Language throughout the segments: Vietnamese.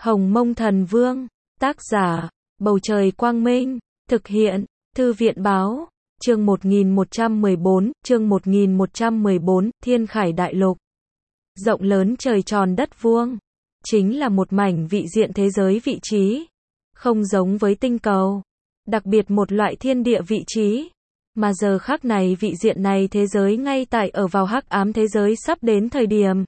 Hồng Mông Thần Vương, tác giả, Bầu Trời Quang Minh, thực hiện, Thư viện Báo, chương 1114, Thiên Khải Đại Lục. Rộng lớn trời tròn đất vuông, chính là một mảnh vị diện thế giới vị trí, không giống với tinh cầu, đặc biệt một loại thiên địa vị trí, mà giờ khắc này vị diện này thế giới ngay tại ở vào hắc ám thế giới sắp đến thời điểm.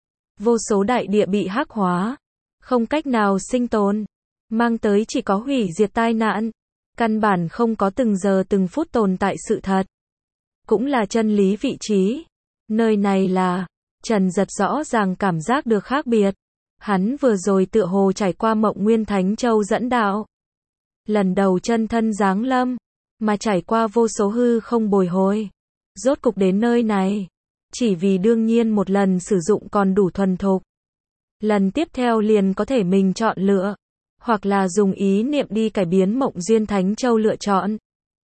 Vô số đại địa bị hắc hóa, không cách nào sinh tồn, mang tới chỉ có hủy diệt tai nạn, căn bản không có từng giờ từng phút tồn tại sự thật. Cũng là chân lý vị trí. Nơi này là, Trần Dật rõ ràng cảm giác được khác biệt. Hắn vừa rồi tựa hồ trải qua Mộng Nguyên Thánh Châu dẫn đạo. Lần đầu chân thân giáng lâm, mà trải qua vô số hư không bồi hồi. Rốt cục đến nơi này, chỉ vì đương nhiên một lần sử dụng còn đủ thuần thục. Lần tiếp theo liền có thể mình chọn lựa, hoặc là dùng ý niệm đi cải biến Mộng Duyên Thánh Châu lựa chọn.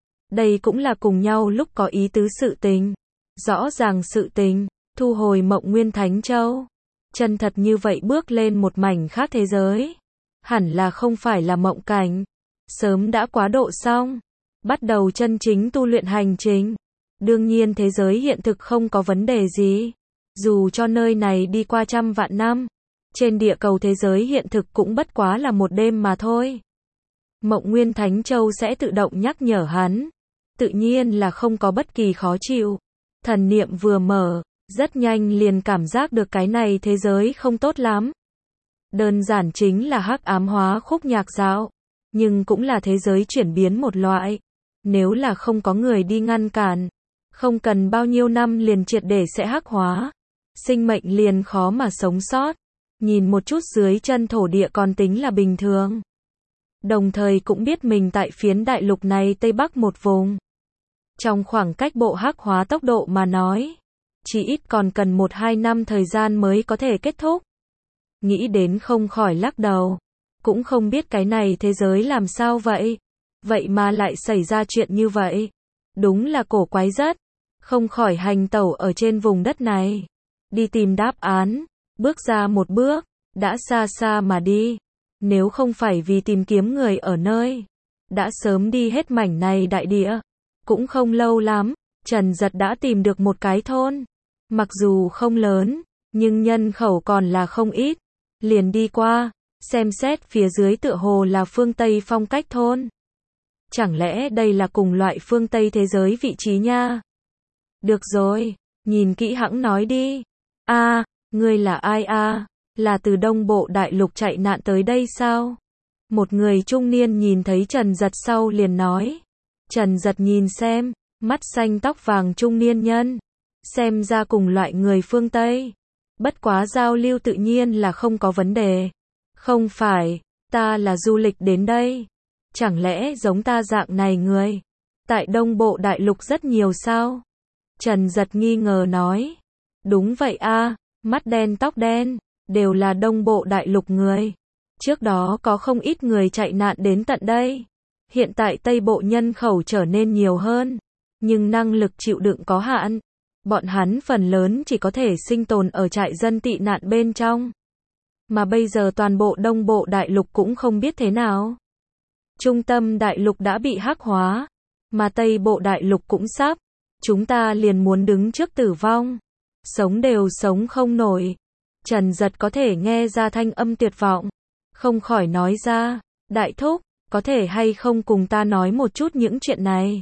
Đây cũng là cùng nhau lúc có ý tứ sự tình. Rõ ràng sự tình, thu hồi Mộng Nguyên Thánh Châu. Chân thật như vậy bước lên một mảnh khác thế giới. Hẳn là không phải là mộng cảnh. Sớm đã quá độ xong. Bắt đầu chân chính tu luyện hành trình. Đương nhiên thế giới hiện thực không có vấn đề gì. Dù cho nơi này đi qua trăm vạn năm. Trên địa cầu thế giới hiện thực cũng bất quá là một đêm mà thôi. Mộng Nguyên Thánh Châu sẽ tự động nhắc nhở hắn. Tự nhiên là không có bất kỳ khó chịu. Thần niệm vừa mở, rất nhanh liền cảm giác được cái này thế giới không tốt lắm. Đơn giản chính là hắc ám hóa khúc nhạc dạo. Nhưng cũng là thế giới chuyển biến một loại. Nếu là không có người đi ngăn cản, không cần bao nhiêu năm liền triệt để sẽ hắc hóa. Sinh mệnh liền khó mà sống sót. Nhìn một chút dưới chân thổ địa còn tính là bình thường. Đồng thời cũng biết mình tại phiến đại lục này Tây Bắc một vùng. Trong khoảng cách bộ hắc hóa tốc độ mà nói, chỉ ít còn cần 1-2 năm thời gian mới có thể kết thúc. Nghĩ đến không khỏi lắc đầu. Cũng không biết cái này thế giới làm sao vậy. Vậy mà lại xảy ra chuyện như vậy. Đúng là cổ quái rất. Không khỏi hành tẩu ở trên vùng đất này. Đi tìm đáp án. Bước ra một bước, đã xa xa mà đi. Nếu không phải vì tìm kiếm người ở nơi, đã sớm đi hết mảnh này đại địa. Cũng không lâu lắm, Trần Dật đã tìm được một cái thôn. Mặc dù không lớn, nhưng nhân khẩu còn là không ít. Liền đi qua, xem xét phía dưới tựa hồ là phương Tây phong cách thôn. Chẳng lẽ đây là cùng loại phương Tây thế giới vị trí nha? Được rồi, nhìn kỹ hẵng nói đi. Ngươi là ai a? Là từ Đông Bộ Đại Lục chạy nạn tới đây sao? Một người trung niên nhìn thấy Trần Dật sau liền nói. Trần Dật nhìn xem, mắt xanh tóc vàng trung niên nhân. Xem ra cùng loại người phương Tây. Bất quá giao lưu tự nhiên là không có vấn đề. Không phải, ta là du lịch đến đây. Chẳng lẽ giống ta dạng này người? Tại Đông Bộ Đại Lục rất nhiều sao? Trần Dật nghi ngờ nói. Đúng vậy a, mắt đen tóc đen, đều là Đông Bộ Đại Lục người. Trước đó có không ít người chạy nạn đến tận đây. Hiện tại Tây Bộ nhân khẩu trở nên nhiều hơn, nhưng năng lực chịu đựng có hạn. Bọn hắn phần lớn chỉ có thể sinh tồn ở trại dân tị nạn bên trong. Mà bây giờ toàn bộ Đông Bộ Đại Lục cũng không biết thế nào. Trung tâm Đại Lục đã bị hắc hóa, mà Tây Bộ Đại Lục cũng sắp. Chúng ta liền muốn đứng trước tử vong. Sống đều sống không nổi. Trần Dật có thể nghe ra thanh âm tuyệt vọng. Không khỏi nói ra, đại thúc, có thể hay không cùng ta nói một chút những chuyện này?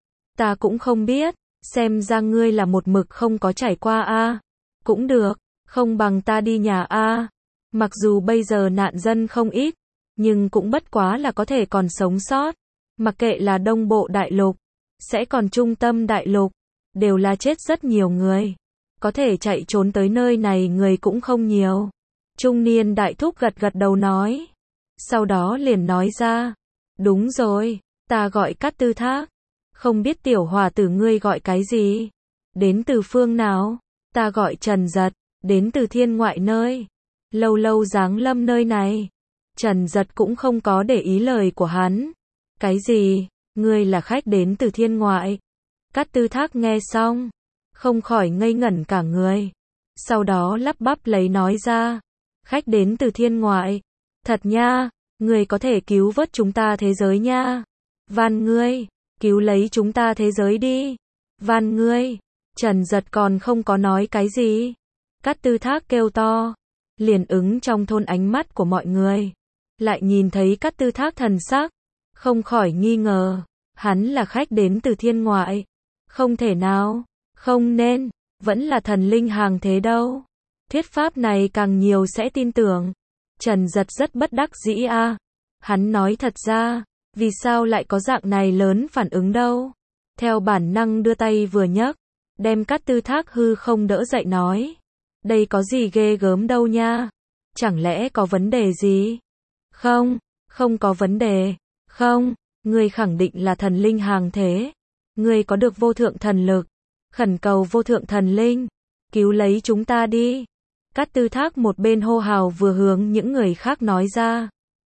Ta cũng không biết, xem ra ngươi là một mực không có trải qua a. Cũng được, không bằng ta đi nhà a. Mặc dù bây giờ nạn dân không ít, nhưng cũng bất quá là có thể còn sống sót. Mặc kệ là Đông Bộ Đại Lục, sẽ còn Trung tâm Đại Lục, đều là chết rất nhiều người. Có thể chạy trốn tới nơi này người cũng không nhiều. Trung niên đại thúc gật gật đầu nói. Sau đó liền nói ra. Đúng rồi, ta gọi Cát Tư Thác. Không biết tiểu hòa tử ngươi gọi cái gì? Đến từ phương nào? Ta gọi Trần Dật, đến từ thiên ngoại nơi. Lâu lâu giáng lâm nơi này. Trần Dật cũng không có để ý lời của hắn. Cái gì? Ngươi là khách đến từ thiên ngoại? Cát Tư Thác nghe xong, không khỏi ngây ngẩn cả người. Sau đó lắp bắp lấy nói ra. Khách đến từ thiên ngoại. Thật nha, ngươi có thể cứu vớt chúng ta thế giới nha. Van ngươi, cứu lấy chúng ta thế giới đi. Van ngươi. Trần Giật còn không có nói cái gì. Cát Tư Thác kêu to. Liền ứng trong thôn ánh mắt của mọi người. Lại nhìn thấy Cát Tư Thác thần sắc. Không khỏi nghi ngờ. Hắn là khách đến từ thiên ngoại. Không thể nào. Không nên. Vẫn là thần linh hàng thế đâu. Thuyết pháp này càng nhiều sẽ tin tưởng. Trần Giật rất bất đắc dĩ a. Hắn nói thật ra. Vì sao lại có dạng này lớn phản ứng đâu. Theo bản năng đưa tay vừa nhấc. Đem Cát Tư Thác hư không đỡ dậy nói. Đây có gì ghê gớm đâu nha. Chẳng lẽ có vấn đề gì? Không, không có vấn đề. Không, ngươi khẳng định là thần linh hàng thế. Ngươi có được vô thượng thần lực. Khẩn cầu vô thượng thần linh. Cứu lấy chúng ta đi. Cát Tư Thác một bên hô hào vừa hướng những người khác nói ra.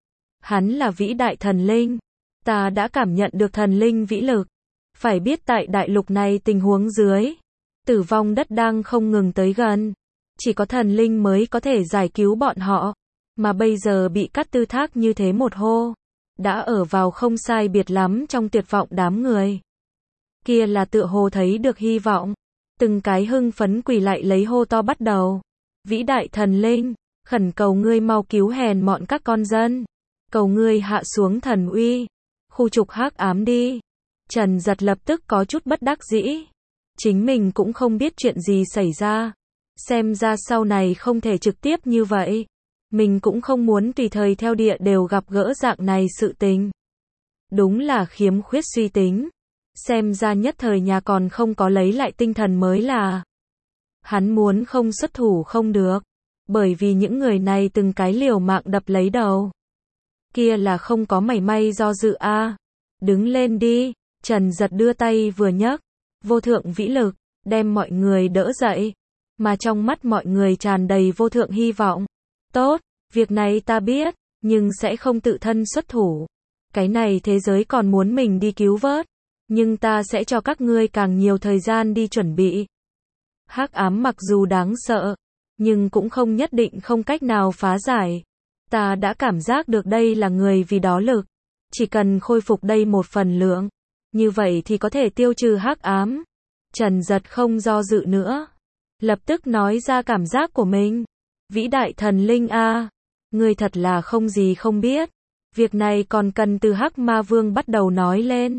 Hắn là vĩ đại thần linh. Ta đã cảm nhận được thần linh vĩ lực. Phải biết tại đại lục này tình huống dưới. Tử vong đất đang không ngừng tới gần. Chỉ có thần linh mới có thể giải cứu bọn họ. Mà bây giờ bị Cát Tư Thác như thế một hô. Đã ở vào không sai biệt lắm trong tuyệt vọng đám người. Kia là tựa hồ thấy được hy vọng. Từng cái hưng phấn quỳ lại lấy hô to bắt đầu. Vĩ đại thần linh, khẩn cầu ngươi mau cứu hèn mọn các con dân. Cầu ngươi hạ xuống thần uy. Khu trục hắc ám đi. Trần Giật lập tức có chút bất đắc dĩ. Chính mình cũng không biết chuyện gì xảy ra. Xem ra sau này không thể trực tiếp như vậy. Mình cũng không muốn tùy thời theo địa đều gặp gỡ dạng này sự tình. Đúng là khiếm khuyết suy tính. Xem ra nhất thời nhà còn không có lấy lại tinh thần mới là. Hắn muốn không xuất thủ không được. Bởi vì những người này từng cái liều mạng đập lấy đầu. Kia là không có mảy may do dự a. Đứng lên đi. Trần Giật đưa tay vừa nhấc. Vô thượng vĩ lực. Đem mọi người đỡ dậy. Mà trong mắt mọi người tràn đầy vô thượng hy vọng. Tốt, việc này ta biết. Nhưng sẽ không tự thân xuất thủ. Cái này thế giới còn muốn mình đi cứu vớt. Nhưng ta sẽ cho các ngươi càng nhiều thời gian đi chuẩn bị. Hắc ám mặc dù đáng sợ. Nhưng cũng không nhất định không cách nào phá giải. Ta đã cảm giác được đây là người vì đó lực. Chỉ cần khôi phục đây một phần lượng. Như vậy thì có thể tiêu trừ hắc ám. Trần Giật không do dự nữa. Lập tức nói ra cảm giác của mình. Vĩ đại thần linh a, ngươi thật là không gì không biết. Việc này còn cần từ Hắc Ma Vương bắt đầu nói lên.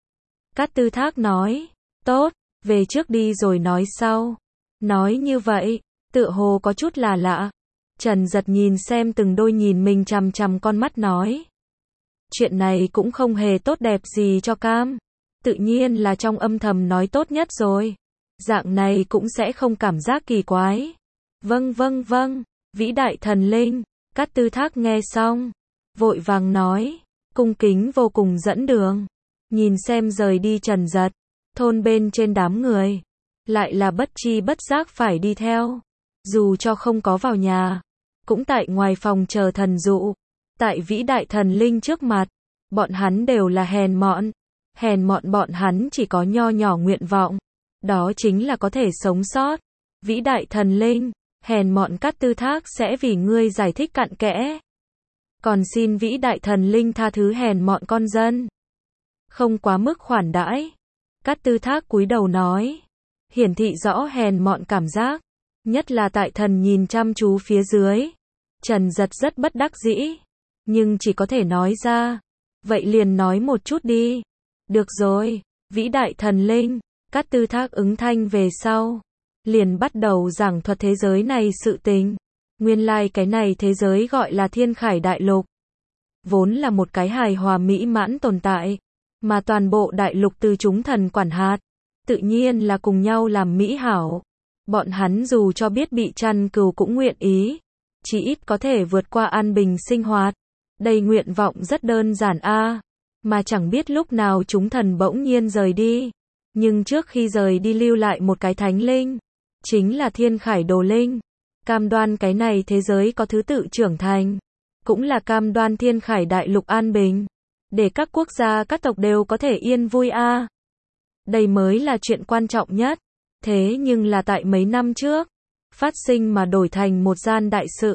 Cát Tư Thác nói. Tốt, về trước đi rồi nói sau. Nói như vậy, tựa hồ có chút là lạ. Trần Giật nhìn xem từng đôi nhìn mình chằm chằm con mắt nói. Chuyện này cũng không hề tốt đẹp gì cho Cam. Tự nhiên là trong âm thầm nói tốt nhất rồi. Dạng này cũng sẽ không cảm giác kỳ quái. Vâng vâng vâng, vĩ đại thần linh. Cát Tư Thác nghe xong. Vội vàng nói. Cung kính vô cùng dẫn đường. Nhìn xem rời đi Trần Giật. Thôn bên trên đám người. Lại là bất chi bất giác phải đi theo. Dù cho không có vào nhà. Cũng tại ngoài phòng chờ thần dụ. Tại vĩ đại thần linh trước mặt. Bọn hắn đều là hèn mọn. Hèn mọn bọn hắn chỉ có nho nhỏ nguyện vọng. Đó chính là có thể sống sót. Vĩ đại thần linh. Hèn mọn Cát Tư Thác sẽ vì ngươi giải thích cặn kẽ. Còn xin vĩ đại thần linh tha thứ hèn mọn con dân. Không quá mức khoản đãi. Cát Tư Thác cúi đầu nói. Hiển thị rõ hèn mọn cảm giác. Nhất là tại thần nhìn chăm chú phía dưới. Trần Giật rất bất đắc dĩ. Nhưng chỉ có thể nói ra. Vậy liền nói một chút đi. Được rồi, vĩ đại thần linh. Cát Tư Thác ứng thanh về sau. Liền bắt đầu giảng thuật thế giới này sự tình. Nguyên lai cái này thế giới gọi là Thiên Khải Đại Lục. Vốn là một cái hài hòa mỹ mãn tồn tại. Mà toàn bộ đại lục từ chúng thần quản hạt. Tự nhiên là cùng nhau làm mỹ hảo. Bọn hắn dù cho biết bị chăn cừu cũng nguyện ý. Chỉ ít có thể vượt qua an bình sinh hoạt. Đây nguyện vọng rất đơn giản a. Mà chẳng biết lúc nào chúng thần bỗng nhiên rời đi. Nhưng trước khi rời đi lưu lại một cái thánh linh. Chính là Thiên Khải Đồ Linh. Cam đoan cái này thế giới có thứ tự trưởng thành. Cũng là cam đoan Thiên Khải Đại Lục an bình. Để các quốc gia các tộc đều có thể yên vui a. Đây mới là chuyện quan trọng nhất. Thế nhưng là tại mấy năm trước. Phát sinh mà đổi thành một gian đại sự.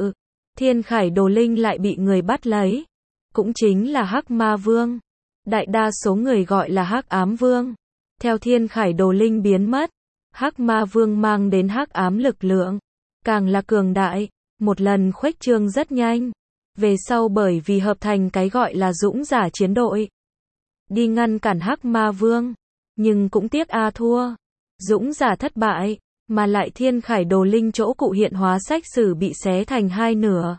Thiên Khải Đồ Linh lại bị người bắt lấy. Cũng chính là Hắc Ma Vương. Đại đa số người gọi là Hắc Ám Vương. Theo Thiên Khải Đồ Linh biến mất, Hắc Ma Vương mang đến hắc ám lực lượng, càng là cường đại, một lần khuếch trương rất nhanh. Về sau bởi vì hợp thành cái gọi là Dũng Giả chiến đội, đi ngăn cản Hắc Ma Vương, nhưng cũng tiếc thua. Dũng Giả thất bại, mà lại Thiên Khải Đồ Linh chỗ cụ hiện hóa sách sử bị xé thành hai nửa.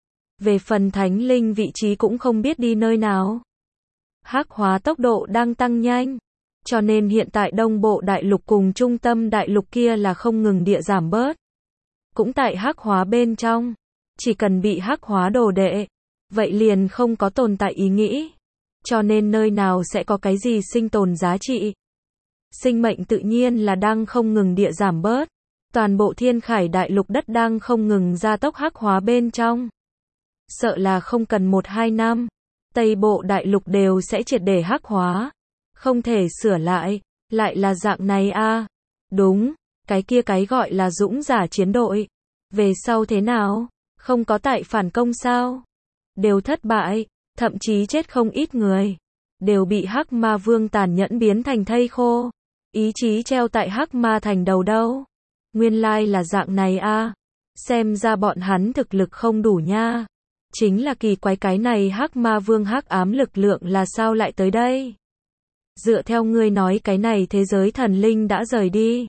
Về phần Thánh Linh vị trí cũng không biết đi nơi nào. Hắc hóa tốc độ đang tăng nhanh, cho nên hiện tại Đông Bộ Đại Lục cùng Trung Tâm Đại Lục kia là không ngừng địa giảm bớt. Cũng tại hắc hóa bên trong, chỉ cần bị hắc hóa đồ đệ, vậy liền không có tồn tại ý nghĩ. Cho nên nơi nào sẽ có cái gì sinh tồn giá trị. Sinh mệnh tự nhiên là đang không ngừng địa giảm bớt. Toàn bộ Thiên Khải Đại Lục đất đang không ngừng gia tốc hắc hóa bên trong. Sợ là không cần 1-2 năm, Tây Bộ Đại Lục đều sẽ triệt để hắc hóa. Không thể sửa lại là dạng này Đúng, cái kia cái gọi là Dũng Giả chiến đội. Về sau thế nào? Không có tại phản công sao? Đều thất bại, thậm chí chết không ít người. Đều bị Hắc Ma Vương tàn nhẫn biến thành thây khô. Ý chí treo tại Hắc Ma thành đầu đâu. Nguyên lai là dạng này Xem ra bọn hắn thực lực không đủ nha. Chính là kỳ quái cái này Hắc Ma Vương hắc ám lực lượng là sao lại tới đây? Dựa theo ngươi nói cái này thế giới thần linh đã rời đi.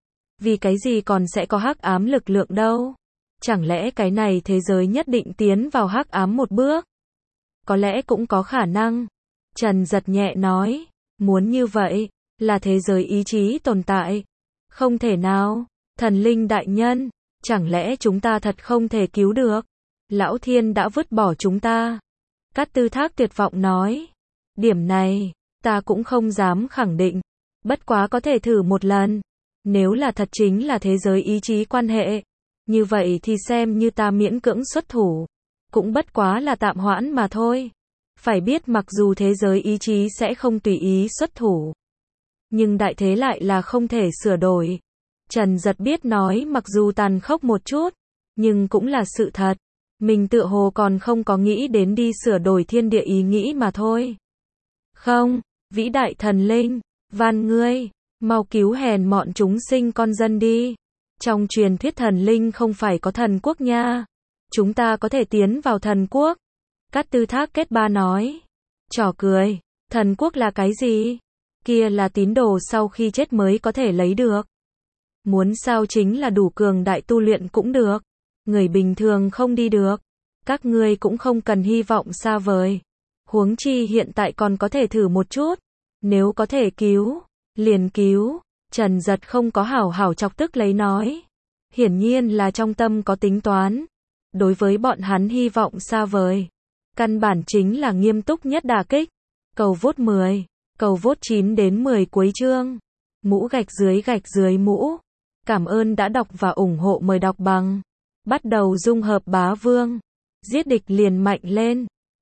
Vì cái gì còn sẽ có hắc ám lực lượng đâu? Chẳng lẽ cái này thế giới nhất định tiến vào hắc ám một bước? Có lẽ cũng có khả năng. Trần Giật nhẹ nói, muốn như vậy, là thế giới ý chí tồn tại. Không thể nào, thần linh đại nhân, chẳng lẽ chúng ta thật không thể cứu được? Lão Thiên đã vứt bỏ chúng ta. Cát Tư Thác tuyệt vọng nói, điểm này, ta cũng không dám khẳng định, bất quá có thể thử một lần. Nếu là thật chính là thế giới ý chí quan hệ, như vậy thì xem như ta miễn cưỡng xuất thủ, cũng bất quá là tạm hoãn mà thôi. Phải biết mặc dù thế giới ý chí sẽ không tùy ý xuất thủ, nhưng đại thế lại là không thể sửa đổi. Trần Giật biết nói mặc dù tàn khốc một chút, nhưng cũng là sự thật. Mình tựa hồ còn không có nghĩ đến đi sửa đổi thiên địa ý nghĩ mà thôi. Không, vĩ đại thần linh, van ngươi, mau cứu hèn mọn chúng sinh con dân đi. Trong truyền thuyết thần linh không phải có thần quốc nha. Chúng ta có thể tiến vào thần quốc. Cát Tư Thác kết ba nói. Trò cười, thần quốc là cái gì? Kia là tín đồ sau khi chết mới có thể lấy được. Muốn sao chính là đủ cường đại tu luyện cũng được. Người bình thường không đi được. Các ngươi cũng không cần hy vọng xa vời. Huống chi hiện tại còn có thể thử một chút. Nếu có thể cứu, liền cứu. Trần Giật không có hảo hảo chọc tức lấy nói. Hiển nhiên là trong tâm có tính toán. Đối với bọn hắn hy vọng xa vời, căn bản chính là nghiêm túc nhất đả kích. Cầu vote 10, cầu vote 9 đến 10 cuối chương. Mũ gạch dưới mũ. Cảm ơn đã đọc và ủng hộ, mời đọc bằng. Bắt đầu dung hợp bá vương. Giết địch liền mạnh lên.